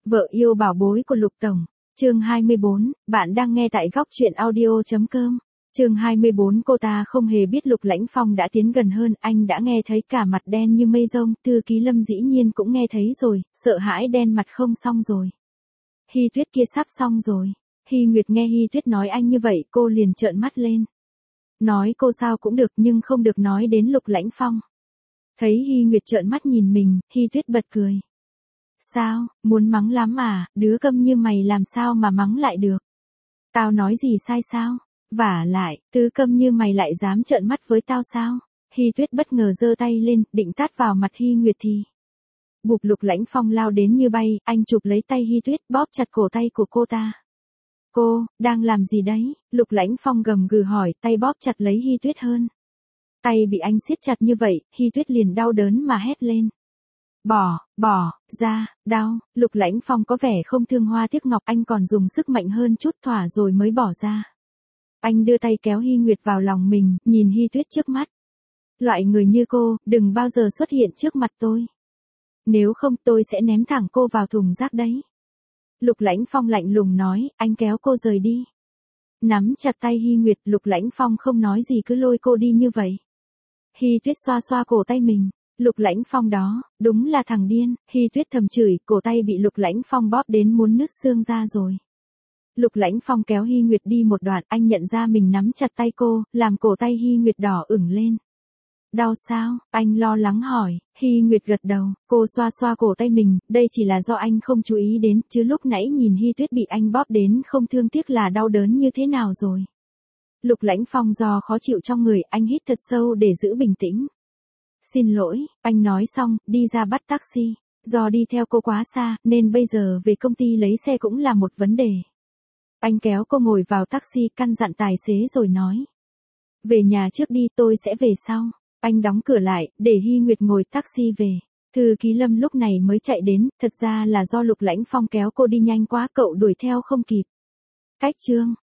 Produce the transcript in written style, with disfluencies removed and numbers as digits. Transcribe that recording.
Vợ yêu bảo bối của Lục Tổng. Chương 24, bạn đang nghe tại góc truyện audio.com. Chương 24, cô ta không hề biết Lục Lãnh Phong đã tiến gần hơn, anh đã nghe thấy cả mặt đen như mây rông, Thư Ký Lâm dĩ nhiên cũng nghe thấy rồi, sợ hãi đen mặt không xong rồi. Hy Tuyết kia sắp xong rồi. Hy Nguyệt nghe Hy Tuyết nói anh như vậy, cô liền trợn mắt lên. Nói cô sao cũng được nhưng không được nói đến Lục Lãnh Phong. Thấy Hy Nguyệt trợn mắt nhìn mình, Hy Tuyết bật cười. Sao, muốn mắng lắm à, đứa câm như mày làm sao mà mắng lại được. Tao nói gì sai sao? Vả lại, tứ câm như mày lại dám trợn mắt với tao sao? Hy Tuyết bất ngờ giơ tay lên, định tát vào mặt Hy Nguyệt thì. Bụp, Lục Lãnh Phong lao đến như bay, anh chụp lấy tay Hy Tuyết, bóp chặt cổ tay của cô ta. Cô, đang làm gì đấy? Lục Lãnh Phong gầm gừ hỏi, tay bóp chặt lấy Hy Tuyết hơn. Tay bị anh siết chặt như vậy, Hy Tuyết liền đau đớn mà hét lên. Bỏ ra, đau. Lục Lãnh Phong có vẻ không thương hoa tiếc ngọc, anh còn dùng sức mạnh hơn chút thỏa rồi mới bỏ ra. Anh đưa tay kéo Hy Nguyệt vào lòng mình, nhìn Hy Tuyết trước mắt. Loại người như cô, đừng bao giờ xuất hiện trước mặt tôi. Nếu không tôi sẽ ném thẳng cô vào thùng rác đấy. Lục Lãnh Phong lạnh lùng nói, anh kéo cô rời đi. Nắm chặt tay Hy Nguyệt, Lục Lãnh Phong không nói gì cứ lôi cô đi như vậy. Hy Tuyết xoa xoa cổ tay mình. Lục Lãnh Phong đó, đúng là thằng điên. Hy Tuyết thầm chửi, cổ tay bị Lục Lãnh Phong bóp đến muốn nứt xương ra rồi. Lục Lãnh Phong kéo Hy Nguyệt đi một đoạn, anh nhận ra mình nắm chặt tay cô, làm cổ tay Hy Nguyệt đỏ ửng lên. Đau sao? Anh lo lắng hỏi. Hy Nguyệt gật đầu, cô xoa xoa cổ tay mình, đây chỉ là do anh không chú ý đến, chứ lúc nãy nhìn Hy Tuyết bị anh bóp đến không thương tiếc là đau đớn như thế nào rồi. Lục Lãnh Phong do khó chịu trong người, anh hít thật sâu để giữ bình tĩnh. Xin lỗi, anh nói xong, đi ra bắt taxi. Do đi theo cô quá xa, nên bây giờ về công ty lấy xe cũng là một vấn đề. Anh kéo cô ngồi vào taxi, căn dặn tài xế rồi nói. Về nhà trước đi, tôi sẽ về sau. Anh đóng cửa lại, để Hy Nguyệt ngồi taxi về. Thư Ký Lâm lúc này mới chạy đến, thật ra là do Lục Lãnh Phong kéo cô đi nhanh quá, cậu đuổi theo không kịp. Cách chương